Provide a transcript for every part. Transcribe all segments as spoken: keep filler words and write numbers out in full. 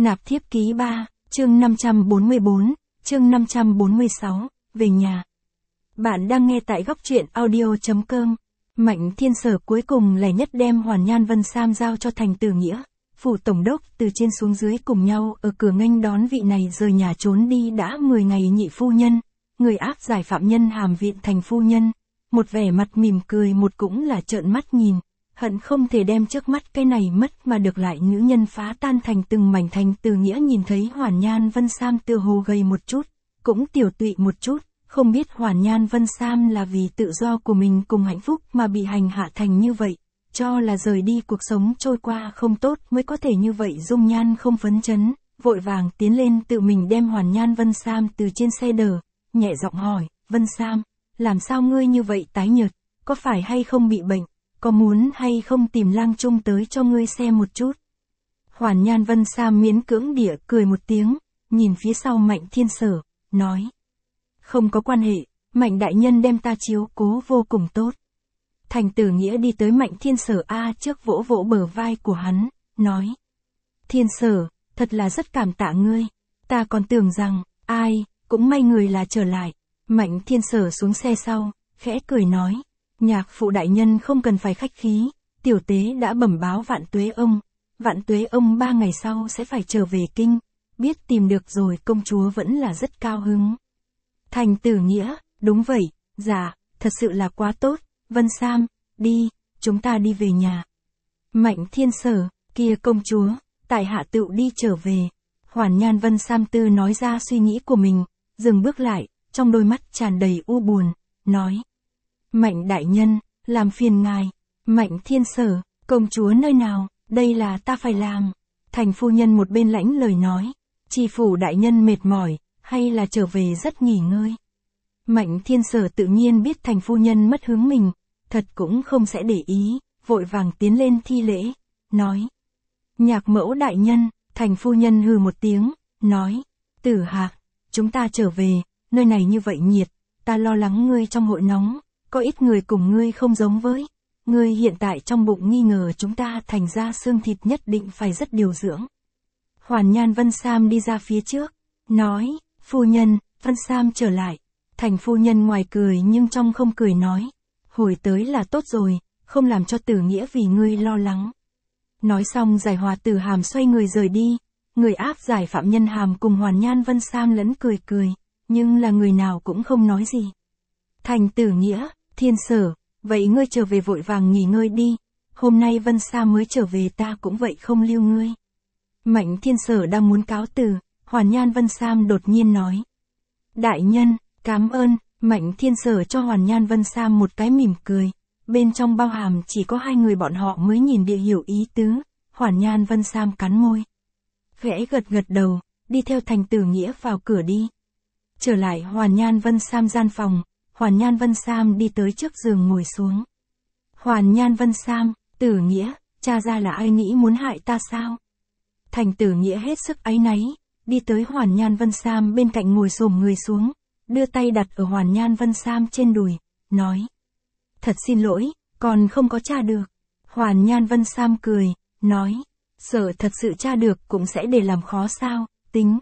Nạp thiếp ký ba, chương năm trăm bốn mươi bốn, chương năm trăm bốn mươi sáu, về nhà. Bạn đang nghe tại góc truyện audio chấm com. Mạnh Thiên Sở cuối cùng lẻ nhất đem Hoàn Nhan Vân Sam giao cho Thành Tử Nghĩa. Phủ tổng đốc từ trên xuống dưới cùng nhau ở cửa nghênh đón vị này rời nhà trốn đi đã mười ngày nhị phu nhân, người áp giải phạm nhân hàm viện thành phu nhân. Một vẻ mặt mỉm cười, một cũng là trợn mắt nhìn, hận không thể đem trước mắt cái này mất mà được lại nữ nhân phá tan thành từng mảnh. Thành Tử Nghĩa nhìn thấy Hoàn Nhan Vân Sam tựa hồ gầy một chút, cũng tiểu tụy một chút, không biết Hoàn Nhan Vân Sam là vì tự do của mình cùng hạnh phúc mà bị hành hạ thành như vậy, cho là rời đi cuộc sống trôi qua không tốt mới có thể như vậy. Dung nhan không phấn chấn, vội vàng tiến lên tự mình đem Hoàn Nhan Vân Sam từ trên xe đỡ, nhẹ giọng hỏi, Vân Sam, làm sao ngươi như vậy tái nhợt, có phải hay không bị bệnh, có muốn hay không tìm lang trung tới cho ngươi xem một chút. Hoàn Nhan Vân Sam miễn cưỡng địa cười một tiếng, nhìn phía sau Mạnh Thiên Sở, nói, không có quan hệ, Mạnh đại nhân đem ta chiếu cố vô cùng tốt. Thành Tử Nghĩa đi tới Mạnh Thiên Sở A trước vỗ vỗ bờ vai của hắn, nói, Thiên Sở, thật là rất cảm tạ ngươi, ta còn tưởng rằng, ai, cũng may người là trở lại. Mạnh Thiên Sở xuống xe sau, khẽ cười nói, nhạc phụ đại nhân không cần phải khách khí, tiểu tế đã bẩm báo Vạn Tuế ông, Vạn Tuế ông ba ngày sau sẽ phải trở về kinh, biết tìm được rồi. Công chúa vẫn là rất cao hứng. Thành Tử Nghĩa, đúng vậy, dạ, thật sự là quá tốt. Vân Sam, đi, chúng ta đi về nhà. Mạnh Thiên Sở, kia công chúa, tại hạ tựu đi trở về. Hoàn Nhan Vân Sam tư nói ra suy nghĩ của mình, dừng bước lại, trong đôi mắt tràn đầy u buồn, nói, Mạnh đại nhân, làm phiền ngài. Mạnh Thiên Sở, công chúa nơi nào, đây là ta phải làm. Thành phu nhân một bên lãnh lời nói, tri phủ đại nhân mệt mỏi, hay là trở về rất nghỉ ngơi. Mạnh Thiên Sở tự nhiên biết thành phu nhân mất hướng mình, thật cũng không sẽ để ý, vội vàng tiến lên thi lễ, nói, nhạc mẫu đại nhân. Thành phu nhân hừ một tiếng, nói, Tử Hạc, chúng ta trở về, nơi này như vậy nhiệt, ta lo lắng ngươi trong hội nóng, có ít người cùng ngươi không giống với, ngươi hiện tại trong bụng nghi ngờ chúng ta, thành ra xương thịt nhất định phải rất điều dưỡng. Hoàn Nhan Vân Sam đi ra phía trước, nói, phu nhân, Vân Sam trở lại. Thành phu nhân ngoài cười nhưng trong không cười nói, hồi tới là tốt rồi, không làm cho Tử Nghĩa vì ngươi lo lắng. Nói xong giải hòa Tử Hàm xoay người rời đi, người áp giải phạm nhân Hàm cùng Hoàn Nhan Vân Sam lẫn cười cười, nhưng là người nào cũng không nói gì. Thành Tử Nghĩa, Thiên Sở, vậy ngươi trở về vội vàng nghỉ ngơi đi, hôm nay Vân Sam mới trở về, ta cũng vậy không lưu ngươi. Mạnh Thiên Sở đang muốn cáo từ, Hoàn Nhan Vân Sam đột nhiên nói, đại nhân, cảm ơn. Mạnh Thiên Sở cho Hoàn Nhan Vân Sam một cái mỉm cười, bên trong bao hàm chỉ có hai người bọn họ mới nhìn địa hiểu ý tứ. Hoàn Nhan Vân Sam cắn môi, khẽ gật gật đầu, đi theo Thành Tử Nghĩa vào cửa đi. Trở lại Hoàn Nhan Vân Sam gian phòng, Hoàn Nhan Vân Sam đi tới trước giường ngồi xuống. Hoàn Nhan Vân Sam, Tử Nghĩa, cha ra là ai nghĩ muốn hại ta sao? Thành Tử Nghĩa hết sức áy náy, đi tới Hoàn Nhan Vân Sam bên cạnh ngồi xổm người xuống, đưa tay đặt ở Hoàn Nhan Vân Sam trên đùi, nói, thật xin lỗi, còn không có tra được. Hoàn Nhan Vân Sam cười, nói, sợ thật sự tra được cũng sẽ để làm khó sao, tính.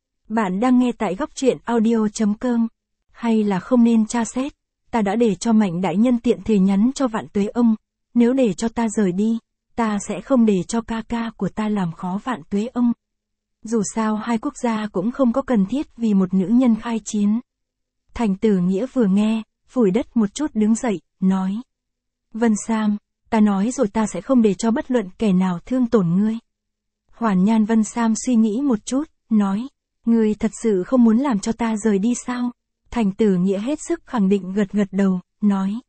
Bạn đang nghe tại góc truyện audio chấm com, hay là không nên tra xét, ta đã để cho Mạnh đại nhân tiện thể nhắn cho Vạn Tuế ông, nếu để cho ta rời đi, ta sẽ không để cho ca ca của ta làm khó Vạn Tuế ông. Dù sao hai quốc gia cũng không có cần thiết vì một nữ nhân khai chiến. Thành Tử Nghĩa vừa nghe, phủi đất một chút đứng dậy, nói, Vân Sam, ta nói rồi, ta sẽ không để cho bất luận kẻ nào thương tổn ngươi. Hoàn Nhan Vân Sam suy nghĩ một chút, nói, ngươi thật sự không muốn làm cho ta rời đi sao? Thành Tử Nghĩa hết sức khẳng định gật gật đầu, nói,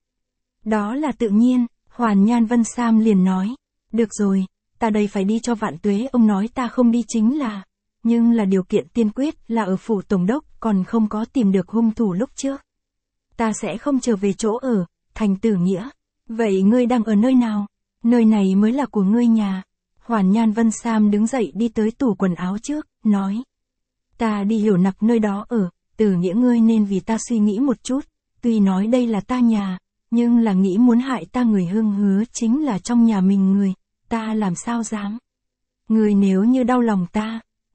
đó là tự nhiên. Hoàn Nhan Vân Sam liền nói, được rồi, ta đây phải đi cho Vạn Tuế ông nói ta không đi chính là, nhưng là điều kiện tiên quyết là ở phủ tổng đốc còn không có tìm được hung thủ lúc trước. Ta sẽ không trở về chỗ ở. Thành Tử Nghĩa, vậy ngươi đang ở nơi nào? Nơi này mới là của ngươi nhà. Hoàn Nhan Vân Sam đứng dậy đi tới tủ quần áo trước, nói, ta đi Hiểu Nặc nơi đó ở. Tử Nghĩa, ngươi nên vì ta suy nghĩ một chút, tuy nói đây là ta nhà, nhưng là nghĩ muốn hại ta người Hương Hứa chính là trong nhà mình người, ta làm sao dám. Ngươi nếu như đau lòng ta,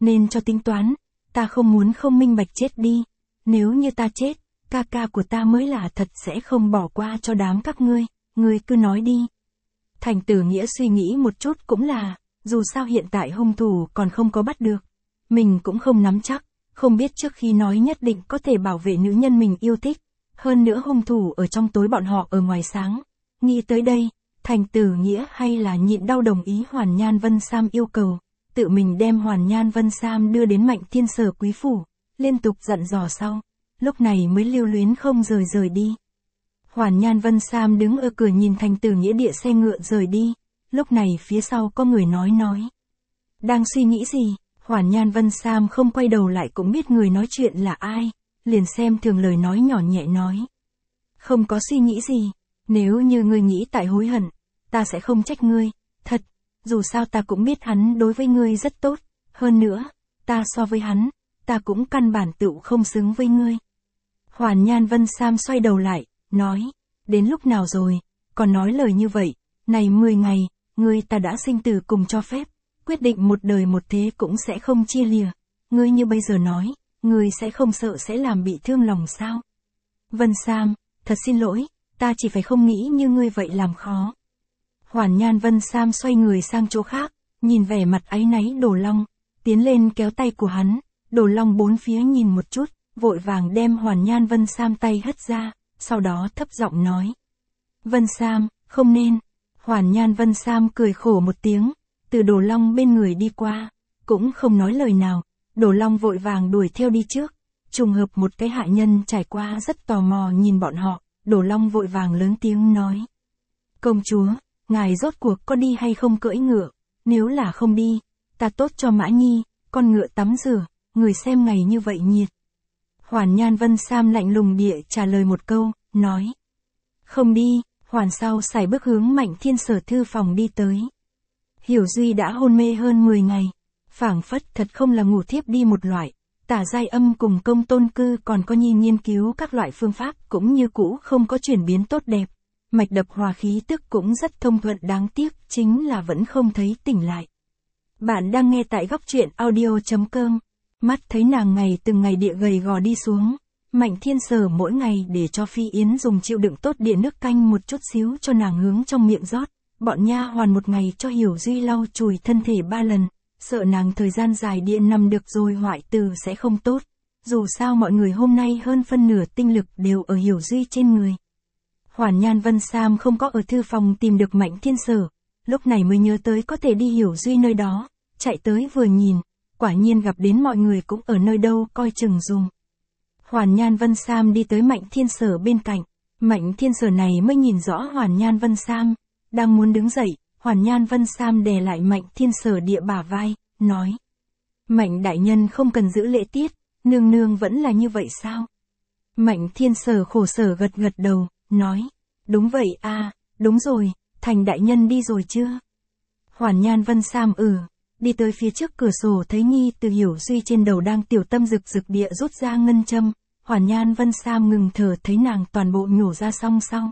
nên cho tính toán, ta không muốn không minh bạch chết đi, nếu như ta chết, ca ca của ta mới là thật sẽ không bỏ qua cho đám các ngươi, ngươi cứ nói đi. Thành Tử Nghĩa suy nghĩ một chút cũng là, dù sao hiện tại hung thủ còn không có bắt được, mình cũng không nắm chắc, không biết trước khi nói nhất định có thể bảo vệ nữ nhân mình yêu thích, hơn nữa hung thủ ở trong tối bọn họ ở ngoài sáng. Nghĩ tới đây, Thành Tử Nghĩa hay là nhịn đau đồng ý Hoàn Nhan Vân Sam yêu cầu, tự mình đem Hoàn Nhan Vân Sam đưa đến Mạnh Thiên Sở quý phủ, liên tục dặn dò sau, lúc này mới lưu luyến không rời rời đi. Hoàn Nhan Vân Sam đứng ở cửa nhìn Thành Tử Nghĩa địa xe ngựa rời đi, lúc này phía sau có người nói nói. Đang suy nghĩ gì? Hoàn Nhan Vân Sam không quay đầu lại cũng biết người nói chuyện là ai, liền xem thường lời nói nhỏ nhẹ nói. Không có suy nghĩ gì, nếu như ngươi nghĩ tại hối hận, ta sẽ không trách ngươi, thật, dù sao ta cũng biết hắn đối với ngươi rất tốt, hơn nữa, ta so với hắn, ta cũng căn bản tựu không xứng với ngươi. Hoàn Nhan Vân Sam xoay đầu lại, nói, đến lúc nào rồi, còn nói lời như vậy, này mười ngày, ngươi ta đã sinh tử cùng cho phép, quyết định một đời một thế cũng sẽ không chia lìa, ngươi như bây giờ nói, ngươi sẽ không sợ sẽ làm bị thương lòng sao? Vân Sam, thật xin lỗi, ta chỉ phải không nghĩ như ngươi vậy làm khó. Hoàn Nhan Vân Sam xoay người sang chỗ khác, nhìn vẻ mặt áy náy Đồ Long, tiến lên kéo tay của hắn, Đồ Long bốn phía nhìn một chút, vội vàng đem Hoàn Nhan Vân Sam tay hất ra, sau đó thấp giọng nói. Vân Sam, không nên. Hoàn Nhan Vân Sam cười khổ một tiếng, từ Đồ Long bên người đi qua, cũng không nói lời nào, Đồ Long vội vàng đuổi theo đi trước, trùng hợp một cái hạ nhân trải qua rất tò mò nhìn bọn họ, Đồ Long vội vàng lớn tiếng nói. Công chúa, ngài rốt cuộc có đi hay không cưỡi ngựa, nếu là không đi, ta tốt cho Mã Nhi, con ngựa tắm rửa, người xem ngày như vậy nhiệt. Hoàn Nhan Vân Sam lạnh lùng địa trả lời một câu, nói. Không đi, Hoàn sau sải bước hướng Mạnh Thiên Sở thư phòng đi tới. Hiểu Duy đã hôn mê hơn mười ngày, phảng phất thật không là ngủ thiếp đi một loại, Tả Giai Âm cùng Công Tôn Cư còn có Nhi nghiên cứu các loại phương pháp cũng như cũ không có chuyển biến tốt đẹp, mạch đập hòa khí tức cũng rất thông thuận, đáng tiếc chính là vẫn không thấy tỉnh lại. Bạn đang nghe tại góc truyện audio.com. Mắt thấy nàng ngày từng ngày địa gầy gò đi xuống, Mạnh Thiên Sở mỗi ngày để cho Phi Yến dùng chịu đựng tốt địa nước canh một chút xíu cho nàng hướng trong miệng rót, bọn nha hoàn một ngày cho Hiểu Duy lau chùi thân thể ba lần, sợ nàng thời gian dài địa nằm được rồi hoại tử sẽ không tốt, dù sao mọi người hôm nay hơn phân nửa tinh lực đều ở Hiểu Duy trên người. Hoàn Nhan Vân Sam không có ở thư phòng tìm được Mạnh Thiên Sở, lúc này mới nhớ tới có thể đi Hiểu Duy nơi đó, chạy tới vừa nhìn, quả nhiên gặp đến mọi người cũng ở nơi đâu coi chừng dùng. Hoàn Nhan Vân Sam đi tới Mạnh Thiên Sở bên cạnh, Mạnh Thiên Sở này mới nhìn rõ Hoàn Nhan Vân Sam, đang muốn đứng dậy, Hoàn Nhan Vân Sam đè lại Mạnh Thiên Sở địa bả vai, nói. Mạnh đại nhân không cần giữ lễ tiết, nương nương vẫn là như vậy sao? Mạnh Thiên Sở khổ sở gật gật đầu, nói. Đúng vậy à, đúng rồi, Thành đại nhân đi rồi chưa? Hoàn Nhan Vân Sam ừ. Đi tới phía trước cửa sổ thấy Nhi từ Hiểu Duy trên đầu đang tiểu tâm rực rực địa rút ra ngân châm, Hoàn Nhan Vân Sam ngừng thở thấy nàng toàn bộ nhổ ra xong sau.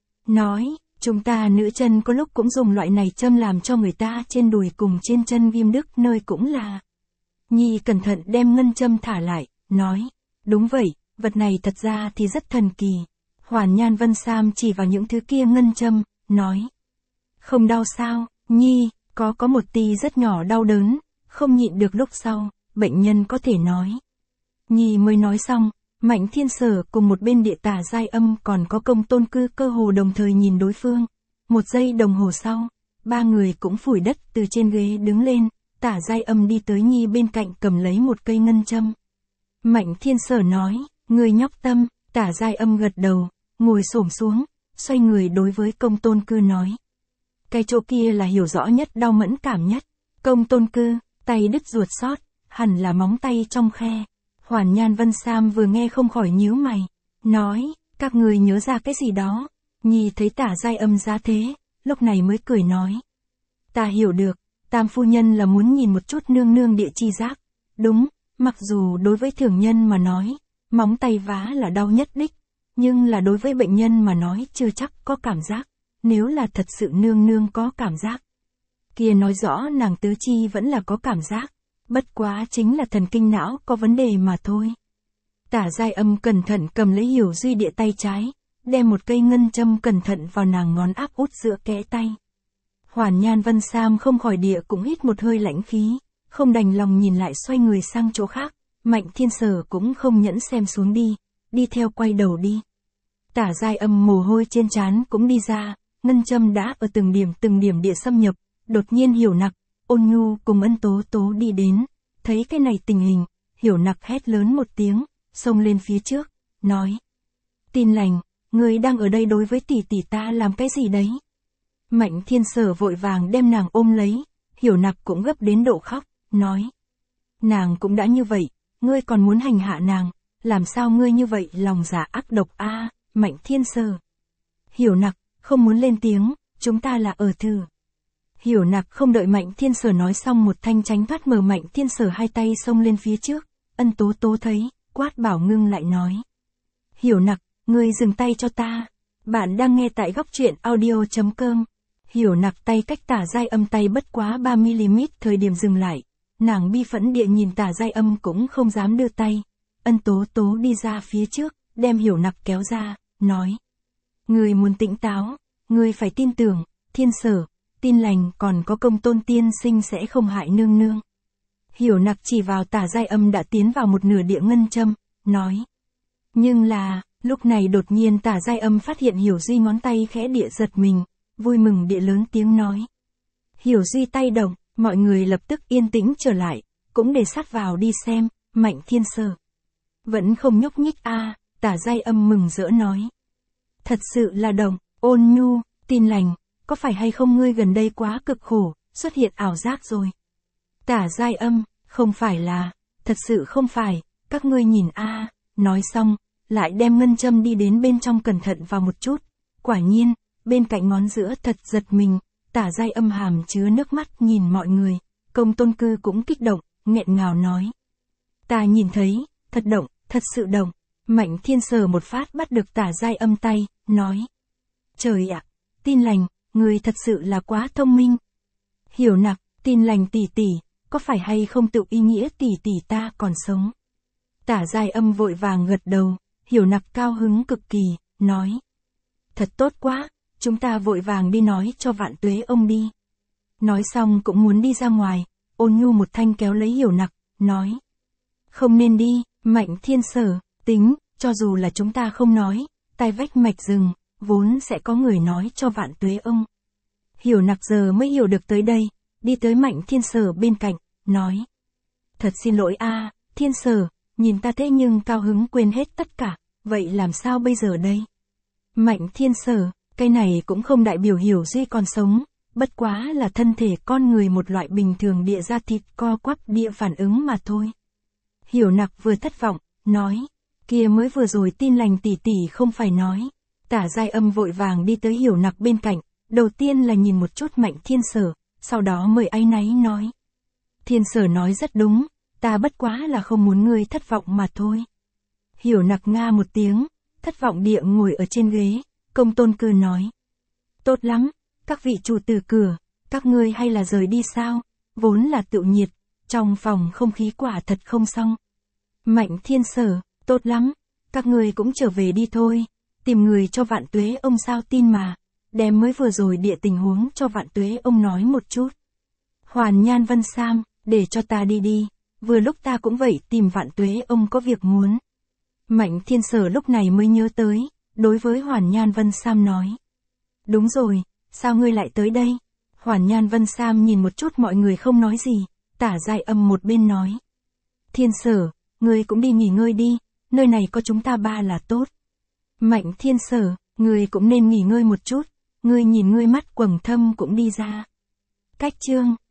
Nói, chúng ta nữ chân có lúc cũng dùng loại này châm làm cho người ta trên đùi cùng trên chân viêm đức nơi cũng là. Nhi cẩn thận đem ngân châm thả lại, nói, đúng vậy, vật này thật ra thì rất thần kỳ. Hoàn Nhan Vân Sam chỉ vào những thứ kia ngân châm, nói. Không đau sao, Nhi? Có có một tí rất nhỏ đau đớn, không nhịn được lúc sau, bệnh nhân có thể nói. Nhi mới nói xong, Mạnh Thiên Sở cùng một bên địa Tả Giai Âm còn có Công Tôn Cư cơ hồ đồng thời nhìn đối phương. Một giây đồng hồ sau, ba người cũng phủi đất từ trên ghế đứng lên, Tả Giai Âm đi tới Nhi bên cạnh cầm lấy một cây ngân châm. Mạnh Thiên Sở nói, người nhóc tâm, Tả Giai Âm gật đầu, ngồi xổm xuống, xoay người đối với Công Tôn Cư nói. Cái chỗ kia là hiểu rõ nhất đau mẫn cảm nhất. Công Tôn Cư, tay đứt ruột sót, hẳn là móng tay trong khe. Hoàn Nhan Vân Sam vừa nghe không khỏi nhíu mày, nói, các người nhớ ra cái gì đó. Nhi thấy Tả Giai Âm giá thế, lúc này mới cười nói. Ta hiểu được, Tam phu nhân là muốn nhìn một chút nương nương địa chi giác. Đúng, mặc dù đối với thường nhân mà nói, móng tay vá là đau nhất đích, nhưng là đối với bệnh nhân mà nói chưa chắc có cảm giác. Nếu là thật sự nương nương có cảm giác, kia nói rõ nàng tứ chi vẫn là có cảm giác. bất quá chính là thần kinh não có vấn đề mà thôi. Tả Giai Âm cẩn thận cầm lấy Hiểu Duy địa tay trái, đem một cây ngân châm cẩn thận vào nàng ngón áp út giữa kẽ tay. Hoàn Nhan Vân Sam không khỏi địa cũng hít một hơi lãnh khí, không đành lòng nhìn lại xoay người sang chỗ khác, Mạnh Thiên Sở cũng không nhẫn xem xuống đi, đi theo quay đầu đi. Tả Giai Âm mồ hôi trên trán cũng đi ra, ngân châm đã ở từng điểm từng điểm địa xâm nhập, đột nhiên Hiểu Nặc, Ôn Nhu cùng Ân Tố Tố đi đến, thấy cái này tình hình, Hiểu Nặc hét lớn một tiếng, xông lên phía trước, nói: Tin lành, người đang ở đây đối với tỷ tỷ ta làm cái gì đấy? Mạnh Thiên Sở vội vàng đem nàng ôm lấy, Hiểu Nặc cũng gấp đến độ khóc, nói: Nàng cũng đã như vậy, ngươi còn muốn hành hạ nàng, làm sao ngươi như vậy lòng dạ ác độc a? À, Mạnh Thiên Sở. Hiểu Nặc, không muốn lên tiếng, chúng ta là ở thử. Hiểu Nặc không đợi Mạnh Thiên Sở nói xong một thanh tránh thoát mở Mạnh Thiên Sở hai tay xông lên phía trước, Ân Tố Tố thấy, quát bảo ngưng lại nói: Hiểu Nặc, ngươi dừng tay cho ta. Bạn đang nghe tại góc truyện audio.com. Hiểu Nặc tay cách Tả Giai Âm tay bất quá ba mi-li-mét thời điểm dừng lại. Nàng bi phẫn địa nhìn Tả Giai Âm cũng không dám đưa tay. Ân Tố Tố đi ra phía trước, đem Hiểu Nặc kéo ra, nói: Ngươi muốn tỉnh táo, ngươi phải tin tưởng, Thiên Sở, tin lành còn có Công Tôn tiên sinh sẽ không hại nương nương. Hiểu Nặc chỉ vào Tả Giai Âm đã tiến vào một nửa địa ngân châm, nói. Nhưng là, lúc này đột nhiên Tả Giai Âm phát hiện Hiểu Duy ngón tay khẽ địa giật mình, vui mừng địa lớn tiếng nói. Hiểu Duy tay động, mọi người lập tức yên tĩnh trở lại, cũng để sát vào đi xem, Mạnh Thiên Sở. Vẫn không nhúc nhích a. À, Tả Giai Âm mừng rỡ nói. Thật sự là động, Ôn Nhu, tin lành, có phải hay không ngươi gần đây quá cực khổ, xuất hiện ảo giác rồi. Tả Giai Âm, không phải là, thật sự không phải, các ngươi nhìn a. À, nói xong, lại đem ngân châm đi đến bên trong cẩn thận vào một chút. Quả nhiên, bên cạnh ngón giữa thật giật mình, Tả Giai Âm hàm chứa nước mắt nhìn mọi người, Công Tôn Cư cũng kích động, nghẹn ngào nói. Ta nhìn thấy, thật động, thật sự động. Mạnh Thiên Sở một phát bắt được Tả Giai Âm tay, nói. Trời ạ, tin lành, người thật sự là quá thông minh. Hiểu Nặc, tin lành tỷ tỷ, có phải hay không tự ý nghĩa tỷ tỷ ta còn sống? Tả Giai Âm vội vàng gật đầu, Hiểu Nặc cao hứng cực kỳ, nói. Thật tốt quá, chúng ta vội vàng đi nói cho Vạn Tuế ông đi. Nói xong cũng muốn đi ra ngoài, Ôn Nhu một thanh kéo lấy Hiểu Nặc, nói. Không nên đi, Mạnh Thiên Sở, tính, cho dù là chúng ta không nói, tai vách mạch rừng, vốn sẽ có người nói cho Vạn Tuế ông. Hiểu Nặc giờ mới hiểu được tới đây, đi tới Mạnh Thiên Sở bên cạnh, nói. Thật xin lỗi a, Thiên Sở, nhìn ta thế nhưng cao hứng quên hết tất cả, vậy làm sao bây giờ đây? Mạnh Thiên Sở, cái này cũng không đại biểu Hiểu Duy còn sống, bất quá là thân thể con người một loại bình thường địa ra thịt co quắp địa phản ứng mà thôi. Hiểu Nặc vừa thất vọng, nói, kia mới vừa rồi tin lành tỷ tỷ không phải nói. Tả Giai Âm vội vàng đi tới Hiểu Nặc bên cạnh, đầu tiên là nhìn một chút Mạnh Thiên Sở, sau đó mời áy náy nói. Thiên Sở nói rất đúng, ta bất quá là không muốn ngươi thất vọng mà thôi. Hiểu Nặc nga một tiếng, thất vọng địa ngồi ở trên ghế, Công Tôn Cư nói. Tốt lắm, các vị chủ tử cửa, các ngươi hay là rời đi sao, vốn là tự nhiệt, trong phòng không khí quả thật không xong. Mạnh Thiên Sở, tốt lắm, các ngươi cũng trở về đi thôi, tìm người cho Vạn Tuế ông sao tin mà, đem mới vừa rồi địa tình huống cho Vạn Tuế ông nói một chút. Hoàn Nhan Vân Sam, để cho ta đi đi, vừa lúc ta cũng vậy tìm Vạn Tuế ông có việc muốn. Mạnh Thiên Sở lúc này mới nhớ tới, đối với Hoàn Nhan Vân Sam nói. Đúng rồi, sao ngươi lại tới đây? Hoàn Nhan Vân Sam nhìn một chút mọi người không nói gì, Tả Giai Âm một bên nói. Thiên Sở, ngươi cũng đi nghỉ ngơi đi, nơi này có chúng ta ba là tốt. Mạnh Thiên Sở, ngươi cũng nên nghỉ ngơi một chút, ngươi nhìn ngươi mắt quầng thâm cũng đi ra. Cách chương